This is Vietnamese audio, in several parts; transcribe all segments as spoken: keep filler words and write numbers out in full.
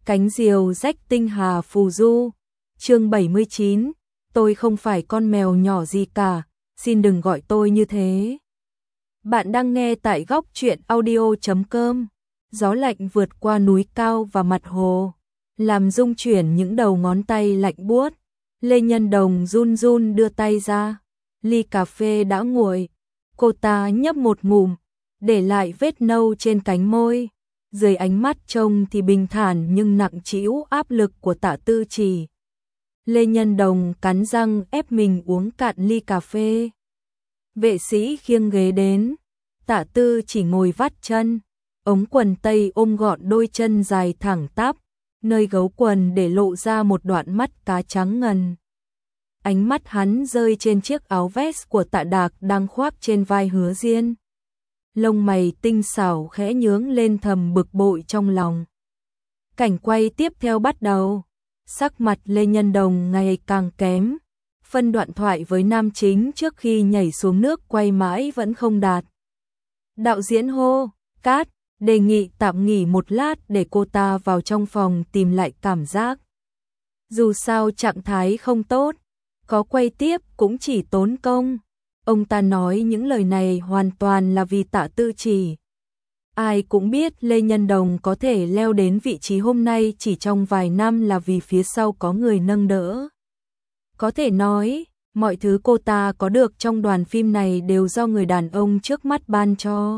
Cánh diều rách tinh hà phù du. Chương bảy mươi chín, tôi không phải con mèo nhỏ gì cả, xin đừng gọi tôi như thế. Bạn đang nghe tại góc truyện audio chấm com. Gió lạnh vượt qua núi cao và mặt hồ, làm rung chuyển những đầu ngón tay lạnh buốt. Lê Nhân Đồng run run đưa tay ra, ly cà phê đã nguội. Cô ta nhấp một ngụm, để lại vết nâu trên cánh môi. Dưới ánh mắt trông thì bình thản nhưng nặng trĩu áp lực của Tạ Tư Chỉ. Lê Nhân Đồng cắn răng ép mình uống cạn ly cà phê. Vệ sĩ khiêng ghế đến, Tạ Tư Chỉ ngồi vắt chân, ống quần tây ôm gọn đôi chân dài thẳng tắp, nơi gấu quần để lộ ra một đoạn mắt cá trắng ngần. Ánh mắt hắn rơi trên chiếc áo vest của Tạ Đạc đang khoác trên vai Hứa Diên. Lông mày tinh xảo khẽ nhướng lên thầm bực bội trong lòng. Cảnh quay tiếp theo bắt đầu. Sắc mặt Lê Nhân Đồng ngày càng kém. Phân đoạn thoại với nam chính trước khi nhảy xuống nước quay mãi vẫn không đạt. Đạo diễn hô, cát, đề nghị tạm nghỉ một lát để cô ta vào trong phòng tìm lại cảm giác. Dù sao trạng thái không tốt, có quay tiếp cũng chỉ tốn công. Ông ta nói những lời này hoàn toàn là vì Tạ Tư Chỉ. Ai cũng biết Lê Nhân Đồng có thể leo đến vị trí hôm nay chỉ trong vài năm là vì phía sau có người nâng đỡ. Có thể nói, mọi thứ cô ta có được trong đoàn phim này đều do người đàn ông trước mắt ban cho.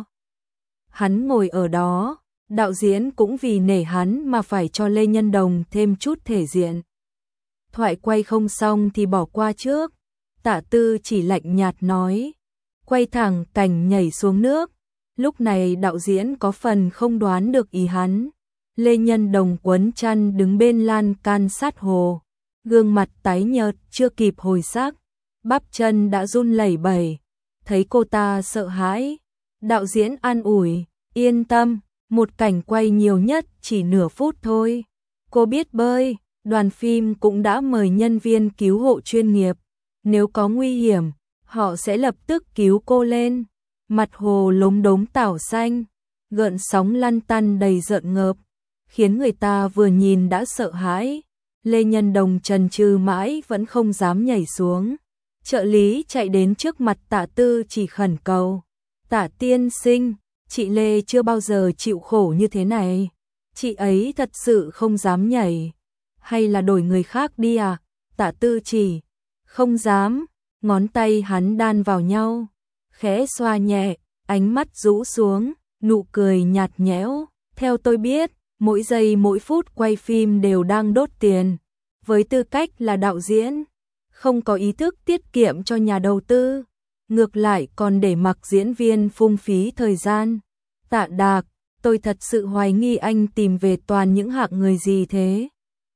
Hắn ngồi ở đó, đạo diễn cũng vì nể hắn mà phải cho Lê Nhân Đồng thêm chút thể diện. Thoại quay không xong thì bỏ qua trước. Tạ Tư Chỉ lạnh nhạt nói, quay thẳng cảnh nhảy xuống nước. Lúc này đạo diễn có phần không đoán được ý hắn. Lê Nhân Đồng quấn chăn đứng bên lan can sát hồ, gương mặt tái nhợt chưa kịp hồi sắc, bắp chân đã run lẩy bẩy. Thấy cô ta sợ hãi, đạo diễn an ủi, yên tâm, một cảnh quay nhiều nhất chỉ nửa phút thôi. Cô biết bơi, đoàn phim cũng đã mời nhân viên cứu hộ chuyên nghiệp. Nếu có nguy hiểm, họ sẽ lập tức cứu cô lên. Mặt hồ lốm đốm tảo xanh, gợn sóng lăn tăn đầy rợn ngợp, khiến người ta vừa nhìn đã sợ hãi. Lê Nhân Đồng chần chừ mãi vẫn không dám nhảy xuống. Trợ lý chạy đến trước mặt Tạ Tư Chỉ khẩn cầu, Tạ tiên sinh, chị Lê chưa bao giờ chịu khổ như thế này. Chị ấy thật sự không dám nhảy. Hay là đổi người khác đi à? Tạ Tư Chỉ, không dám. Ngón tay hắn đan vào nhau, khẽ xoa nhẹ, ánh mắt rũ xuống, nụ cười nhạt nhẽo. Theo tôi biết, mỗi giây mỗi phút quay phim đều đang đốt tiền. Với tư cách là đạo diễn, không có ý thức tiết kiệm cho nhà đầu tư, ngược lại còn để mặc diễn viên phung phí thời gian. Tạ Đạc, tôi thật sự hoài nghi anh tìm về toàn những hạng người gì thế.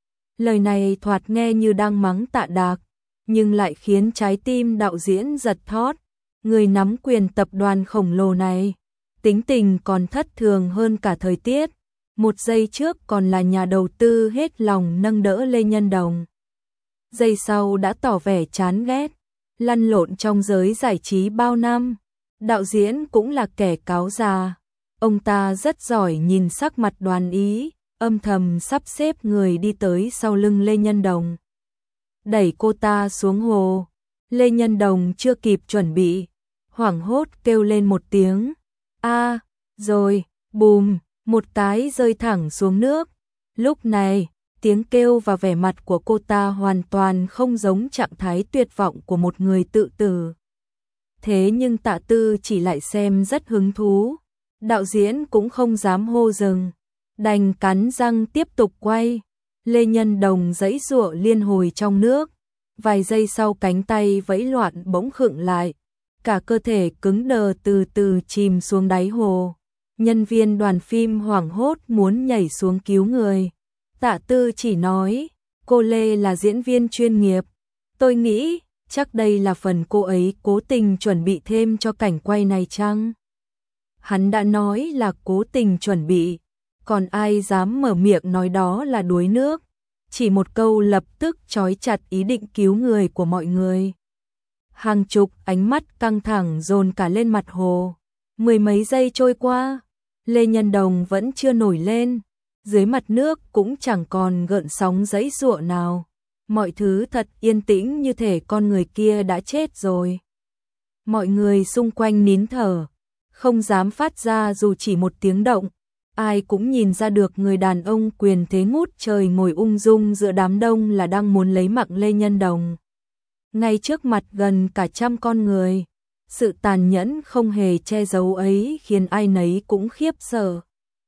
Lời này thoạt nghe như đang mắng Tạ Đạc, nhưng lại khiến trái tim đạo diễn giật thót. Người nắm quyền tập đoàn khổng lồ này, tính tình còn thất thường hơn cả thời tiết. Một giây trước còn là nhà đầu tư hết lòng nâng đỡ Lê Nhân Đồng, giây sau đã tỏ vẻ chán ghét. Lăn lộn trong giới giải trí bao năm, đạo diễn cũng là kẻ cáo già. Ông ta rất giỏi nhìn sắc mặt đoán ý, âm thầm sắp xếp người đi tới sau lưng Lê Nhân Đồng, đẩy cô ta xuống hồ. Lê Nhân Đồng chưa kịp chuẩn bị, hoảng hốt kêu lên một tiếng, a, rồi, bùm, một cái rơi thẳng xuống nước. Lúc này, tiếng kêu và vẻ mặt của cô ta hoàn toàn không giống trạng thái tuyệt vọng của một người tự tử. Thế nhưng Tạ Tư Chỉ lại xem rất hứng thú. Đạo diễn cũng không dám hô dừng, đành cắn răng tiếp tục quay. Lê Nhân Đồng giãy giụa liên hồi trong nước, vài giây sau cánh tay vẫy loạn bỗng khựng lại, cả cơ thể cứng đờ từ từ chìm xuống đáy hồ. Nhân viên đoàn phim hoảng hốt muốn nhảy xuống cứu người. Tạ Tư Chỉ nói, cô Lê là diễn viên chuyên nghiệp. Tôi nghĩ, chắc đây là phần cô ấy cố tình chuẩn bị thêm cho cảnh quay này chăng? Hắn đã nói là cố tình chuẩn bị, còn ai dám mở miệng nói đó là đuối nước. Chỉ một câu lập tức trói chặt ý định cứu người của mọi người. Hàng chục ánh mắt căng thẳng dồn cả lên mặt hồ. Mười mấy giây trôi qua, Lê Nhân Đồng vẫn chưa nổi lên. dưới mặt nước cũng chẳng còn gợn sóng giãy giụa nào. Mọi thứ thật yên tĩnh như thể con người kia đã chết rồi. Mọi người xung quanh nín thở, không dám phát ra dù chỉ một tiếng động. Ai cũng nhìn ra được người đàn ông quyền thế ngút trời ngồi ung dung giữa đám đông là đang muốn lấy mạng Lê Nhân Đồng. Ngay trước mặt gần cả trăm con người, sự tàn nhẫn không hề che giấu ấy khiến ai nấy cũng khiếp sợ.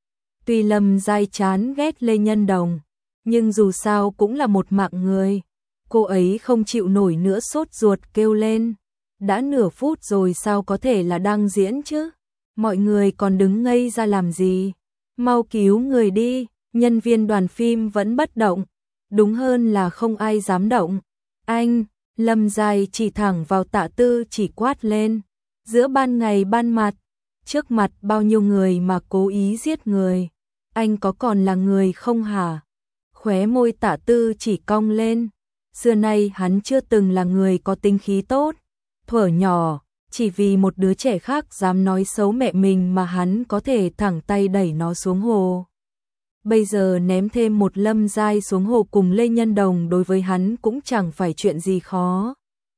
Tuy Lâm Giai chán ghét Lê Nhân Đồng, nhưng dù sao cũng là một mạng người. Cô ấy không chịu nổi nữa sốt ruột kêu lên. Đã nửa phút rồi sao có thể là đang diễn chứ? Mọi người còn đứng ngây ra làm gì? Mau cứu người đi, nhân viên đoàn phim vẫn bất động. Đúng hơn là không ai dám động. Anh, Lâm Giai chỉ thẳng vào Tạ Tư chỉ quát lên. Giữa ban ngày ban mặt, trước mặt bao nhiêu người mà cố ý giết người. Anh có còn là người không hả? Khóe môi Tạ Tư chỉ cong lên. Xưa nay hắn chưa từng là người có tính khí tốt. Thuở nhỏ, chỉ vì một đứa trẻ khác dám nói xấu mẹ mình mà hắn có thể thẳng tay đẩy nó xuống hồ. Bây giờ ném thêm một Lâm Giai xuống hồ cùng Lê Nhân Đồng đối với hắn cũng chẳng phải chuyện gì khó.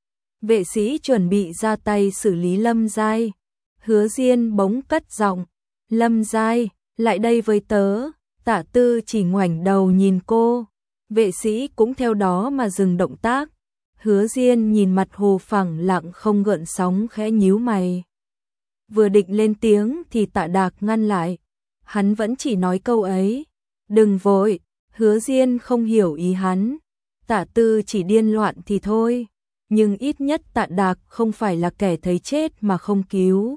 Vệ sĩ chuẩn bị ra tay xử lý Lâm Giai. Hứa Diên bỗng cất giọng, Lâm Giai, lại đây với tớ. Tạ Tư chỉ ngoảnh đầu nhìn cô. Vệ sĩ cũng theo đó mà dừng động tác. Hứa Diên nhìn mặt hồ phẳng lặng không gợn sóng khẽ nhíu mày. Vừa định lên tiếng thì Tạ Đạc ngăn lại. Hắn vẫn chỉ nói câu ấy. Đừng vội, Hứa Diên không hiểu ý hắn. Tạ Tư chỉ điên loạn thì thôi. Nhưng ít nhất Tạ Đạc không phải là kẻ thấy chết mà không cứu.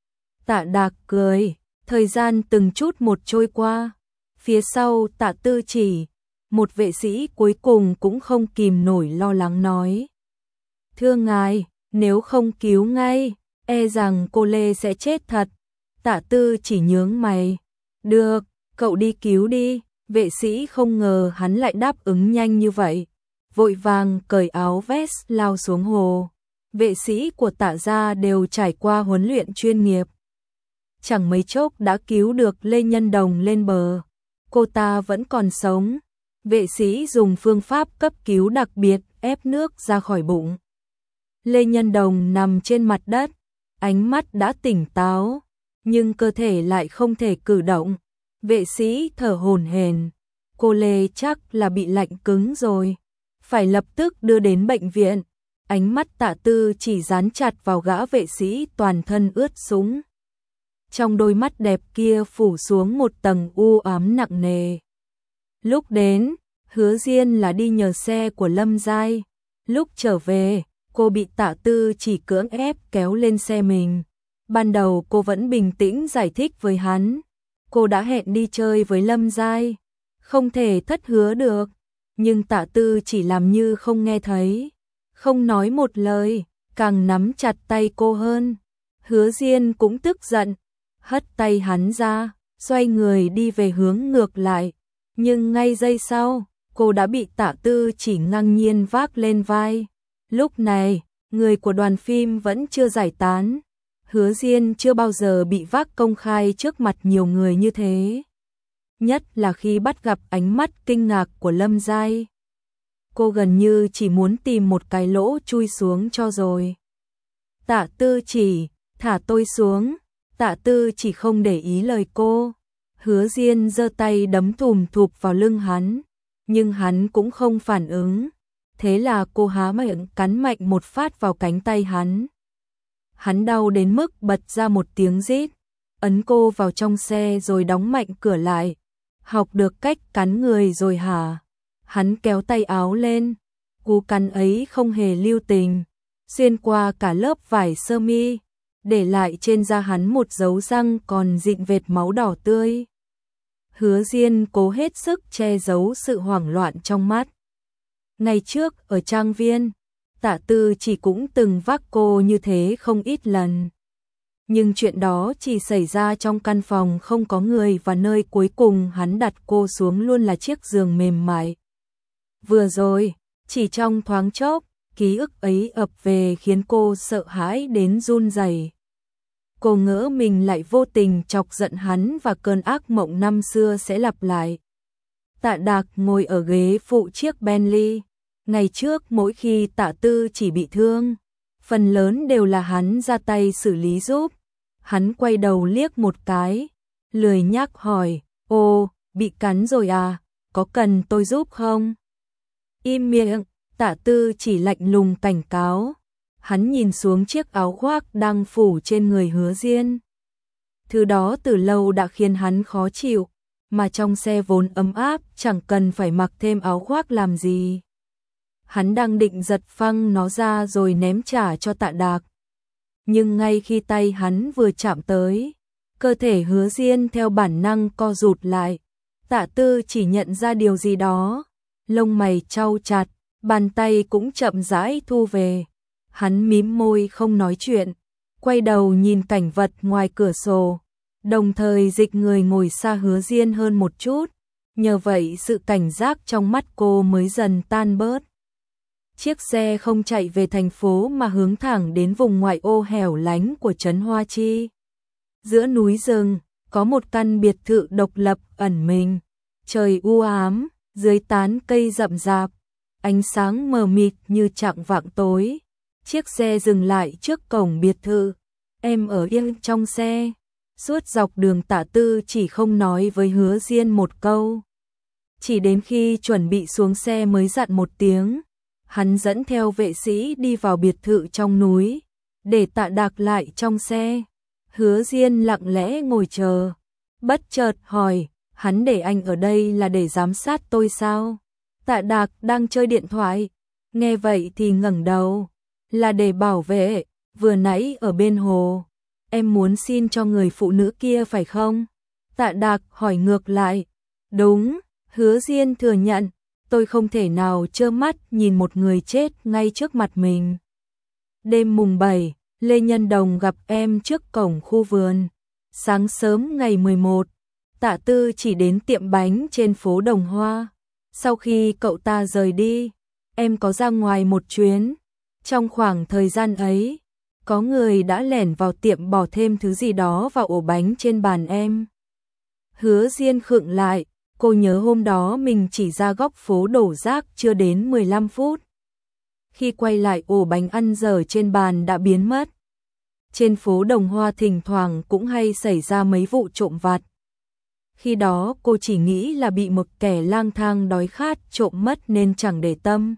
Tạ Đạc cười, thời gian từng chút một trôi qua. Phía sau Tạ Tư chỉ, một vệ sĩ cuối cùng cũng không kìm nổi lo lắng nói. Thưa ngài, nếu không cứu ngay, e rằng cô Lê sẽ chết thật. Tạ Tư chỉ nhướng mày. Được, cậu đi cứu đi. Vệ sĩ không ngờ hắn lại đáp ứng nhanh như vậy. Vội vàng cởi áo vest lao xuống hồ. Vệ sĩ của Tạ gia đều trải qua huấn luyện chuyên nghiệp. Chẳng mấy chốc đã cứu được Lê Nhân Đồng lên bờ. Cô ta vẫn còn sống. Vệ sĩ dùng phương pháp cấp cứu đặc biệt ép nước ra khỏi bụng. Lê Nhân Đồng nằm trên mặt đất, ánh mắt đã tỉnh táo, nhưng cơ thể lại không thể cử động. Vệ sĩ thở hổn hển, cô Lê chắc là bị lạnh cứng rồi, phải lập tức đưa đến bệnh viện. Ánh mắt Tạ Tư chỉ dán chặt vào gã vệ sĩ toàn thân ướt sũng. Trong đôi mắt đẹp kia phủ xuống một tầng u ám nặng nề. Lúc đến, Hứa Diên là đi nhờ xe của Lâm Giai. Lúc trở về, cô bị Tạ Tư chỉ cưỡng ép kéo lên xe mình. Ban đầu cô vẫn bình tĩnh giải thích với hắn. Cô đã hẹn đi chơi với Lâm Giai, không thể thất hứa được. Nhưng Tạ Tư chỉ làm như không nghe thấy, không nói một lời, càng nắm chặt tay cô hơn. Hứa Diên cũng tức giận, hất tay hắn ra, xoay người đi về hướng ngược lại. Nhưng ngay giây sau, cô đã bị Tạ Tư chỉ ngang nhiên vác lên vai. Lúc này, người của đoàn phim vẫn chưa giải tán. Hứa Diên chưa bao giờ bị vác công khai trước mặt nhiều người như thế. Nhất là khi bắt gặp ánh mắt kinh ngạc của Lâm Giai. Cô gần như chỉ muốn tìm một cái lỗ chui xuống cho rồi. Tạ Tư chỉ, thả tôi xuống. Tạ Tư chỉ không để ý lời cô. Hứa Diên giơ tay đấm thùm thụp vào lưng hắn, nhưng hắn cũng không phản ứng. Thế là cô há miệng cắn mạnh một phát vào cánh tay hắn. Hắn đau đến mức bật ra một tiếng rít, ấn cô vào trong xe rồi đóng mạnh cửa lại. Học được cách cắn người rồi hả? Hắn kéo tay áo lên, cú cắn ấy không hề lưu tình, xuyên qua cả lớp vải sơ mi, để lại trên da hắn một dấu răng còn dịn vệt máu đỏ tươi. Hứa Diên cố hết sức che giấu sự hoảng loạn trong mắt. Ngày trước ở trang viên, Tạ Tư chỉ cũng từng vác cô như thế không ít lần. Nhưng chuyện đó chỉ xảy ra trong căn phòng không có người và nơi cuối cùng hắn đặt cô xuống luôn là chiếc giường mềm mại. Vừa rồi, chỉ trong thoáng chốc, ký ức ấy ập về khiến cô sợ hãi đến run rẩy. Cô ngỡ mình lại vô tình chọc giận hắn và cơn ác mộng năm xưa sẽ lặp lại. Tạ Đạc ngồi ở ghế phụ chiếc Bentley. Ngày trước mỗi khi Tạ Tư chỉ bị thương, phần lớn đều là hắn ra tay xử lý giúp. Hắn quay đầu liếc một cái, lười nhác hỏi, ô, bị cắn rồi à, có cần tôi giúp không? Im miệng, Tạ Tư chỉ lạnh lùng cảnh cáo. Hắn nhìn xuống chiếc áo khoác đang phủ trên người Hứa Diên. Thứ đó từ lâu đã khiến hắn khó chịu, mà trong xe vốn ấm áp chẳng cần phải mặc thêm áo khoác làm gì. Hắn đang định giật phăng nó ra rồi ném trả cho Tạ Đạc. Nhưng ngay khi tay hắn vừa chạm tới, cơ thể Hứa Diên theo bản năng co rụt lại. Tạ Tư chỉ nhận ra điều gì đó, lông mày chau chặt, bàn tay cũng chậm rãi thu về. Hắn mím môi không nói chuyện, quay đầu nhìn cảnh vật ngoài cửa sổ, đồng thời dịch người ngồi xa Hứa Diên hơn một chút. Nhờ vậy sự cảnh giác trong mắt cô mới dần tan bớt. Chiếc xe không chạy về thành phố mà hướng thẳng đến vùng ngoại ô hẻo lánh của trấn Hoa Chi. Giữa núi rừng, có một căn biệt thự độc lập ẩn mình. Trời u ám, dưới tán cây rậm rạp, ánh sáng mờ mịt như chạng vạng tối. Chiếc xe dừng lại trước cổng biệt thự. Em ở yên trong xe. Suốt dọc đường Tạ Tư chỉ không nói với Hứa Diên một câu. Chỉ đến khi chuẩn bị xuống xe mới dặn một tiếng. Hắn dẫn theo vệ sĩ đi vào biệt thự trong núi, để Tạ Đạc lại trong xe. Hứa Diên lặng lẽ ngồi chờ, bất chợt hỏi, hắn để anh ở đây là để giám sát tôi sao? Tạ Đạc đang chơi điện thoại, nghe vậy thì ngẩng đầu, là để bảo vệ, vừa nãy ở bên hồ, em muốn xin cho người phụ nữ kia phải không? Tạ Đạc hỏi ngược lại, đúng, Hứa Diên thừa nhận. Tôi không thể nào trơ mắt nhìn một người chết ngay trước mặt mình. Đêm mùng bảy, Lê Nhân Đồng gặp em trước cổng khu vườn. Sáng sớm ngày mười một, Tạ Tư chỉ đến tiệm bánh trên phố Đồng Hoa. Sau khi cậu ta rời đi, em có ra ngoài một chuyến. Trong khoảng thời gian ấy, có người đã lẻn vào tiệm bỏ thêm thứ gì đó vào ổ bánh trên bàn em. Hứa Diên khựng lại. Cô nhớ hôm đó mình chỉ ra góc phố đổ rác chưa đến mười lăm phút. Khi quay lại ổ bánh ăn dở trên bàn đã biến mất. Trên phố Đồng Hoa thỉnh thoảng cũng hay xảy ra mấy vụ trộm vặt. Khi đó cô chỉ nghĩ là bị một kẻ lang thang đói khát trộm mất nên chẳng để tâm.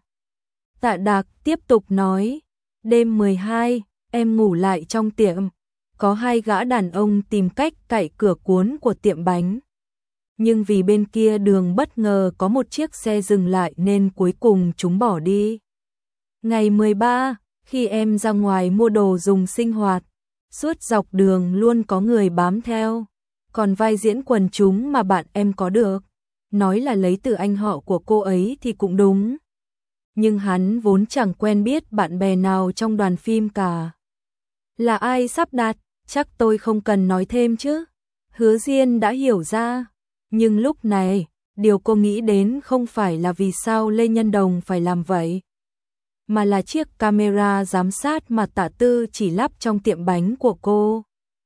Tạ Đạc tiếp tục nói, đêm mười hai, em ngủ lại trong tiệm. Có hai gã đàn ông tìm cách cậy cửa cuốn của tiệm bánh. Nhưng vì bên kia đường bất ngờ có một chiếc xe dừng lại nên cuối cùng chúng bỏ đi. Ngày mười ba, khi em ra ngoài mua đồ dùng sinh hoạt, suốt dọc đường luôn có người bám theo. Còn vai diễn quần chúng mà bạn em có được, nói là lấy từ anh họ của cô ấy thì cũng đúng. Nhưng hắn vốn chẳng quen biết bạn bè nào trong đoàn phim cả. Là ai sắp đặt, chắc tôi không cần nói thêm chứ. Hứa Diên đã hiểu ra. Nhưng lúc này, điều cô nghĩ đến không phải là vì sao Lê Nhân Đồng phải làm vậy, mà là chiếc camera giám sát mà Tạ Tư chỉ lắp trong tiệm bánh của cô.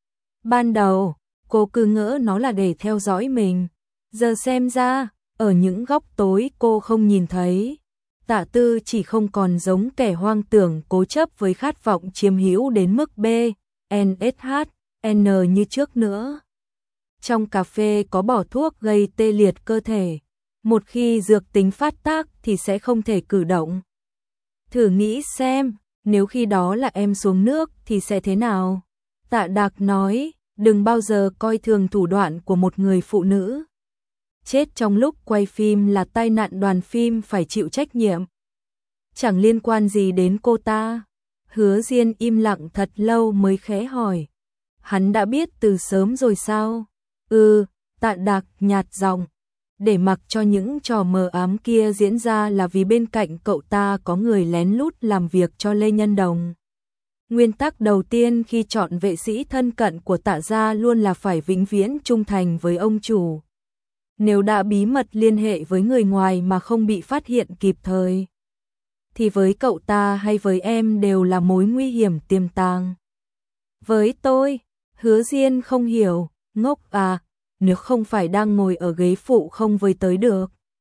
Ban đầu, cô cứ ngỡ nó là để theo dõi mình. Giờ xem ra, ở những góc tối cô không nhìn thấy. Tạ Tư chỉ không còn giống kẻ hoang tưởng cố chấp với khát vọng chiếm hữu đến mức B, N S H, N như trước nữa. Trong cà phê có bỏ thuốc gây tê liệt cơ thể. Một khi dược tính phát tác thì sẽ không thể cử động. Thử nghĩ xem, nếu khi đó là em xuống nước thì sẽ thế nào? Tạ Đạc nói, đừng bao giờ coi thường thủ đoạn của một người phụ nữ. Chết trong lúc quay phim là tai nạn đoàn phim phải chịu trách nhiệm. Chẳng liên quan gì đến cô ta. Hứa Diên im lặng thật lâu mới khẽ hỏi. Hắn đã biết từ sớm rồi sao? Ừ, Tạ Đạc nhạt giọng. Để mặc cho những trò mờ ám kia diễn ra là vì bên cạnh cậu ta có người lén lút làm việc cho Lê Nhân Đồng. Nguyên tắc đầu tiên khi chọn vệ sĩ thân cận của Tạ gia luôn là phải vĩnh viễn trung thành với ông chủ. Nếu đã bí mật liên hệ với người ngoài mà không bị phát hiện kịp thời, thì với cậu ta hay với em đều là mối nguy hiểm tiềm tàng. Với tôi, Hứa Diên không hiểu, ngốc à, nếu không phải đang ngồi ở ghế phụ không với tới được.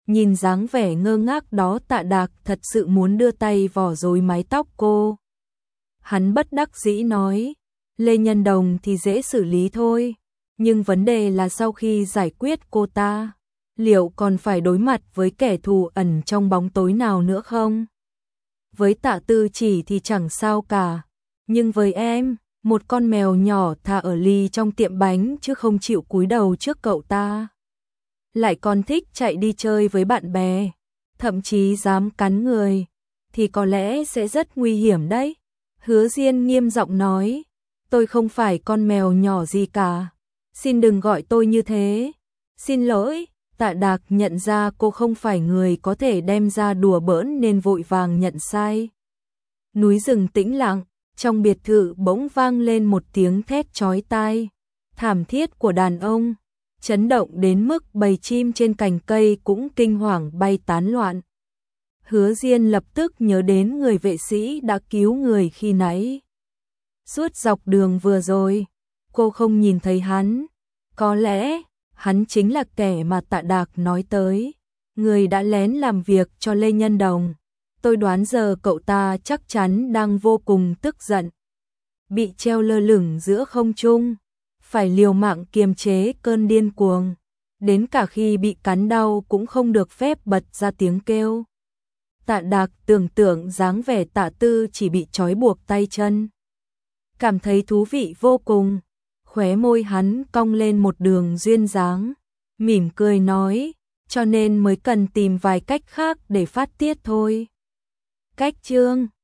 Nhìn dáng vẻ ngơ ngác đó Tạ Đạc thật sự muốn đưa tay vò rối mái tóc cô. Hắn bất đắc dĩ nói, Lê Nhân Đồng thì dễ xử lý thôi, nhưng vấn đề là sau khi giải quyết cô ta, liệu còn phải đối mặt với kẻ thù ẩn trong bóng tối nào nữa không? Với Tạ Tư Chỉ thì chẳng sao cả, nhưng với em, một con mèo nhỏ thà ở ly trong tiệm bánh chứ không chịu cúi đầu trước cậu ta. Lại còn thích chạy đi chơi với bạn bè, thậm chí dám cắn người, thì có lẽ sẽ rất nguy hiểm đấy. Hứa Diên nghiêm giọng nói, tôi không phải con mèo nhỏ gì cả, xin đừng gọi tôi như thế. Xin lỗi. Tạ Đạc nhận ra cô không phải người có thể đem ra đùa bỡn nên vội vàng nhận sai. Núi rừng tĩnh lặng, trong biệt thự bỗng vang lên một tiếng thét chói tai, thảm thiết của đàn ông, chấn động đến mức bầy chim trên cành cây cũng kinh hoàng bay tán loạn. Hứa Diên lập tức nhớ đến người vệ sĩ đã cứu người khi nãy. Suốt dọc đường vừa rồi, cô không nhìn thấy hắn, có lẽ hắn chính là kẻ mà Tạ Đạc nói tới, người đã lén làm việc cho Lê Nhân Đồng. Tôi đoán giờ cậu ta chắc chắn đang vô cùng tức giận, bị treo lơ lửng giữa không trung, phải liều mạng kiềm chế cơn điên cuồng, đến cả khi bị cắn đau cũng không được phép bật ra tiếng kêu. Tạ Đạc tưởng tượng dáng vẻ Tạ Tư chỉ bị trói buộc tay chân, cảm thấy thú vị vô cùng. Khóe môi hắn cong lên một đường duyên dáng, mỉm cười nói, cho nên mới cần tìm vài cách khác để phát tiết thôi. Cách chương